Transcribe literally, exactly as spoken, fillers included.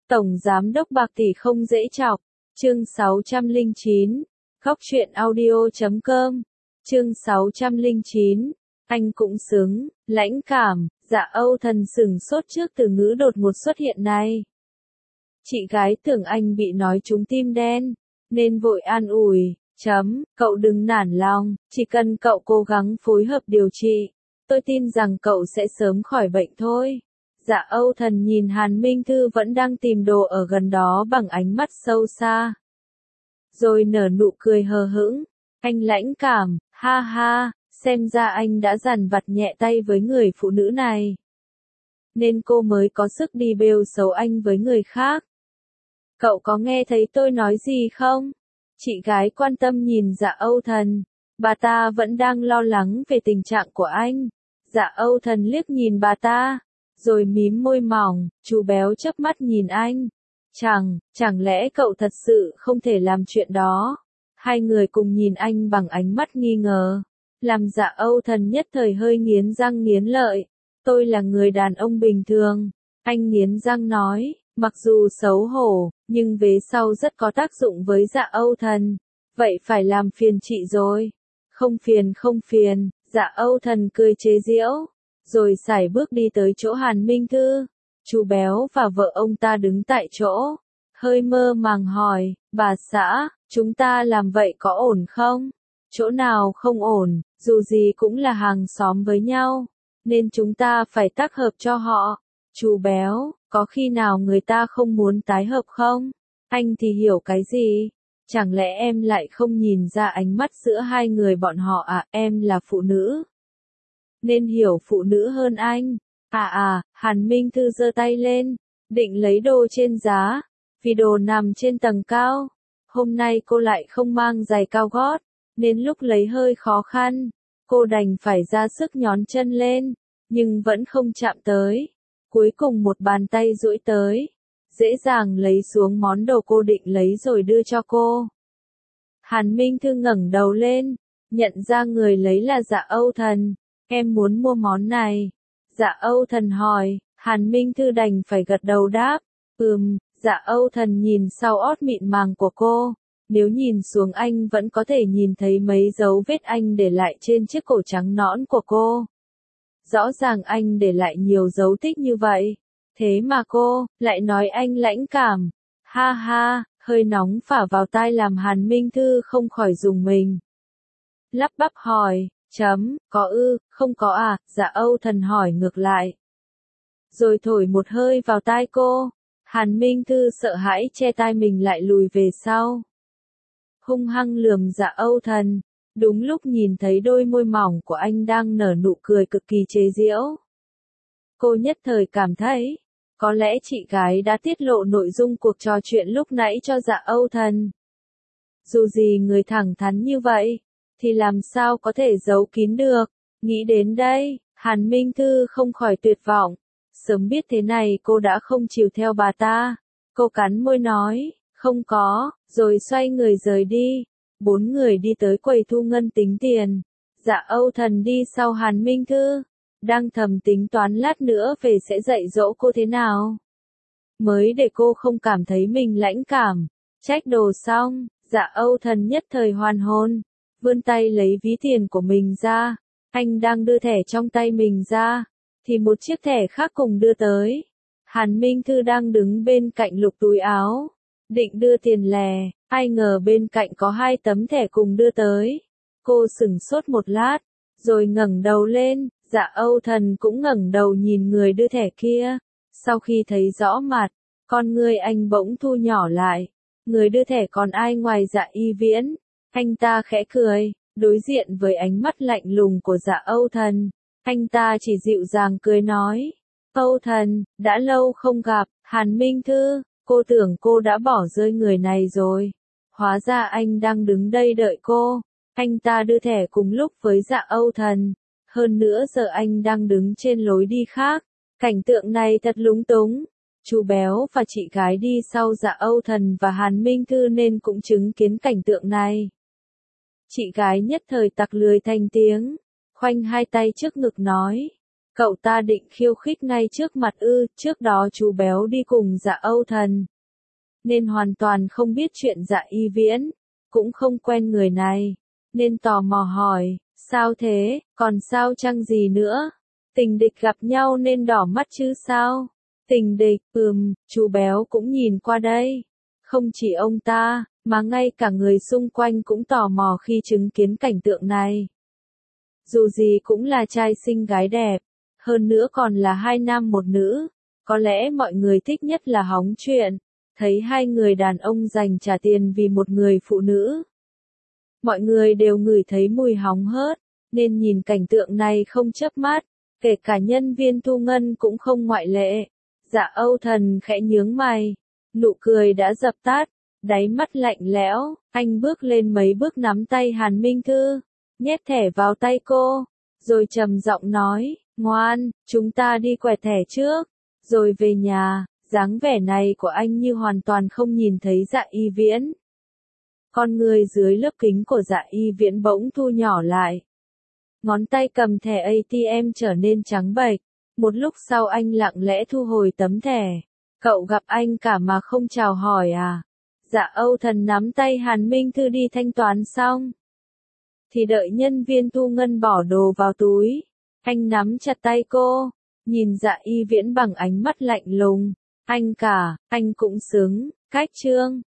Tổng Giám đốc bạc tỷ không dễ chọc. Chương sáu trăm lẻ chín. Góc truyện audio chấm com. Chương sáu trăm lẻ chín. Anh cũng xứng, lãnh cảm. Dạ Âu Thần sửng sốt trước từ ngữ đột ngột xuất hiện này. Chị gái tưởng anh bị nói trúng tim đen, nên vội an ủi, chấm, cậu đừng nản lòng, chỉ cần cậu cố gắng phối hợp điều trị, tôi tin rằng cậu sẽ sớm khỏi bệnh thôi. Dạ Âu Thần nhìn Hàn Minh Thư vẫn đang tìm đồ ở gần đó bằng ánh mắt sâu xa. Rồi nở nụ cười hờ hững, anh lãnh cảm, ha ha, xem ra anh đã dằn vặt nhẹ tay với người phụ nữ này. Nên cô mới có sức đi bêu xấu anh với người khác. Cậu có nghe thấy tôi nói gì không? Chị gái quan tâm nhìn Dạ Âu Thần, bà ta vẫn đang lo lắng về tình trạng của anh. Dạ Âu Thần liếc nhìn bà ta, rồi mím môi mỏng, chú béo chớp mắt nhìn anh. Chẳng, chẳng lẽ cậu thật sự không thể làm chuyện đó? Hai người cùng nhìn anh bằng ánh mắt nghi ngờ, làm Dạ Âu Thần nhất thời hơi nghiến răng nghiến lợi. Tôi là người đàn ông bình thường, anh nghiến răng nói, mặc dù xấu hổ, nhưng vế sau rất có tác dụng với Dạ Âu Thần. Vậy phải làm phiền chị rồi. Không phiền không phiền, Dạ Âu Thần cười chế giễu, rồi sải bước đi tới chỗ Hàn Minh Thư. Chú béo và vợ ông ta đứng tại chỗ, hơi mơ màng hỏi, bà xã, chúng ta làm vậy có ổn không? Chỗ nào không ổn, dù gì cũng là hàng xóm với nhau, nên chúng ta phải tác hợp cho họ. Chú béo, có khi nào người ta không muốn tái hợp không? Anh thì hiểu cái gì? Chẳng lẽ em lại không nhìn ra ánh mắt giữa hai người bọn họ à? Em là phụ nữ, nên hiểu phụ nữ hơn anh. À à, Hàn Minh Thư giơ tay lên, định lấy đồ trên giá, vì đồ nằm trên tầng cao. Hôm nay cô lại không mang giày cao gót, nên lúc lấy hơi khó khăn, cô đành phải ra sức nhón chân lên, nhưng vẫn không chạm tới. Cuối cùng một bàn tay duỗi tới, dễ dàng lấy xuống món đồ cô định lấy rồi đưa cho cô. Hàn Minh Thư ngẩng đầu lên, nhận ra người lấy là Dạ Âu Thần. Em muốn mua món này. Dạ Âu Thần hỏi, Hàn Minh Thư đành phải gật đầu đáp, ừm. Dạ Âu Thần nhìn sau ót mịn màng của cô, nếu nhìn xuống anh vẫn có thể nhìn thấy mấy dấu vết anh để lại trên chiếc cổ trắng nõn của cô. Rõ ràng anh để lại nhiều dấu tích như vậy, thế mà cô lại nói anh lãnh cảm. Ha ha, hơi nóng phả vào tai làm Hàn Minh Thư không khỏi rùng mình. Lắp bắp hỏi, chấm, có ư, không có à? Dạ Âu Thần hỏi ngược lại, rồi thổi một hơi vào tai cô. Hàn Minh Thư sợ hãi che tai mình lại lùi về sau, hung hăng lườm Dạ Âu Thần. Đúng lúc nhìn thấy đôi môi mỏng của anh đang nở nụ cười cực kỳ chế giễu, cô nhất thời cảm thấy, có lẽ chị gái đã tiết lộ nội dung cuộc trò chuyện lúc nãy cho Dạ Âu Thần. Dù gì người thẳng thắn như vậy, thì làm sao có thể giấu kín được. Nghĩ đến đây, Hàn Minh Thư không khỏi tuyệt vọng. Sớm biết thế này cô đã không chiều theo bà ta. Cô cắn môi nói, không có, rồi xoay người rời đi. Bốn người đi tới quầy thu ngân tính tiền. Dạ Âu Thần đi sau Hàn Minh Thư, đang thầm tính toán lát nữa về sẽ dạy dỗ cô thế nào, mới để cô không cảm thấy mình lãnh cảm. Trách đồ xong, Dạ Âu Thần nhất thời hoàn hồn, vươn tay lấy ví tiền của mình ra. Anh đang đưa thẻ trong tay mình ra, thì một chiếc thẻ khác cùng đưa tới. Hàn Minh Thư đang đứng bên cạnh lục túi áo, định đưa tiền lẻ, ai ngờ bên cạnh có hai tấm thẻ cùng đưa tới. Cô sửng sốt một lát, rồi ngẩng đầu lên. Dạ Âu Thần cũng ngẩng đầu nhìn người đưa thẻ kia. Sau khi thấy rõ mặt, con người anh bỗng thu nhỏ lại. Người đưa thẻ còn ai ngoài Dạ Y Viễn. Anh ta khẽ cười, đối diện với ánh mắt lạnh lùng của Dạ Âu Thần. Anh ta chỉ dịu dàng cười nói, Âu Thần, đã lâu không gặp. Hàn Minh Thư, cô tưởng cô đã bỏ rơi người này rồi. Hóa ra anh đang đứng đây đợi cô. Anh ta đưa thẻ cùng lúc với Dạ Âu Thần. Hơn nữa giờ anh đang đứng trên lối đi khác. Cảnh tượng này thật lúng túng. Chú béo và chị gái đi sau Dạ Âu Thần và Hàn Minh Thư nên cũng chứng kiến cảnh tượng này. Chị gái nhất thời tặc lười thành tiếng, khoanh hai tay trước ngực nói, Cậu ta định khiêu khích ngay trước mặt ư, trước đó chú béo đi cùng Dạ Âu Thần, nên hoàn toàn không biết chuyện Dạ Y Viễn, cũng không quen người này, nên tò mò hỏi, sao thế, còn sao chăng gì nữa? Tình địch gặp nhau nên đỏ mắt chứ sao? Tình địch, ừm, chú béo cũng nhìn qua đây. Không chỉ ông ta, mà ngay cả người xung quanh cũng tò mò khi chứng kiến cảnh tượng này. Dù gì cũng là trai xinh gái đẹp, hơn nữa còn là hai nam một nữ, có lẽ mọi người thích nhất là hóng chuyện, thấy hai người đàn ông dành trả tiền vì một người phụ nữ. Mọi người đều ngửi thấy mùi hóng hớt, nên nhìn cảnh tượng này không chớp mắt, kể cả nhân viên thu ngân cũng không ngoại lệ. Dạ Âu Thần khẽ nhướng mày, nụ cười đã dập tắt, đáy mắt lạnh lẽo, anh bước lên mấy bước nắm tay Hàn Minh Thư, nhét thẻ vào tay cô, rồi trầm giọng nói, ngoan, chúng ta đi quẹt thẻ trước, rồi về nhà. Dáng vẻ này của anh như hoàn toàn không nhìn thấy Dạ Y Viễn. Con người dưới lớp kính của Dạ Y Viễn bỗng thu nhỏ lại. Ngón tay cầm thẻ a tê em trở nên trắng bệch. Một lúc sau anh lặng lẽ thu hồi tấm thẻ. Cậu gặp anh cả mà không chào hỏi à? Dạ Âu Thần nắm tay Hàn Minh Thư đi thanh toán xong, thì đợi nhân viên thu ngân bỏ đồ vào túi. Anh nắm chặt tay cô, nhìn Dạ Y Viễn bằng ánh mắt lạnh lùng. Anh cả, anh cũng xứng, cách trương.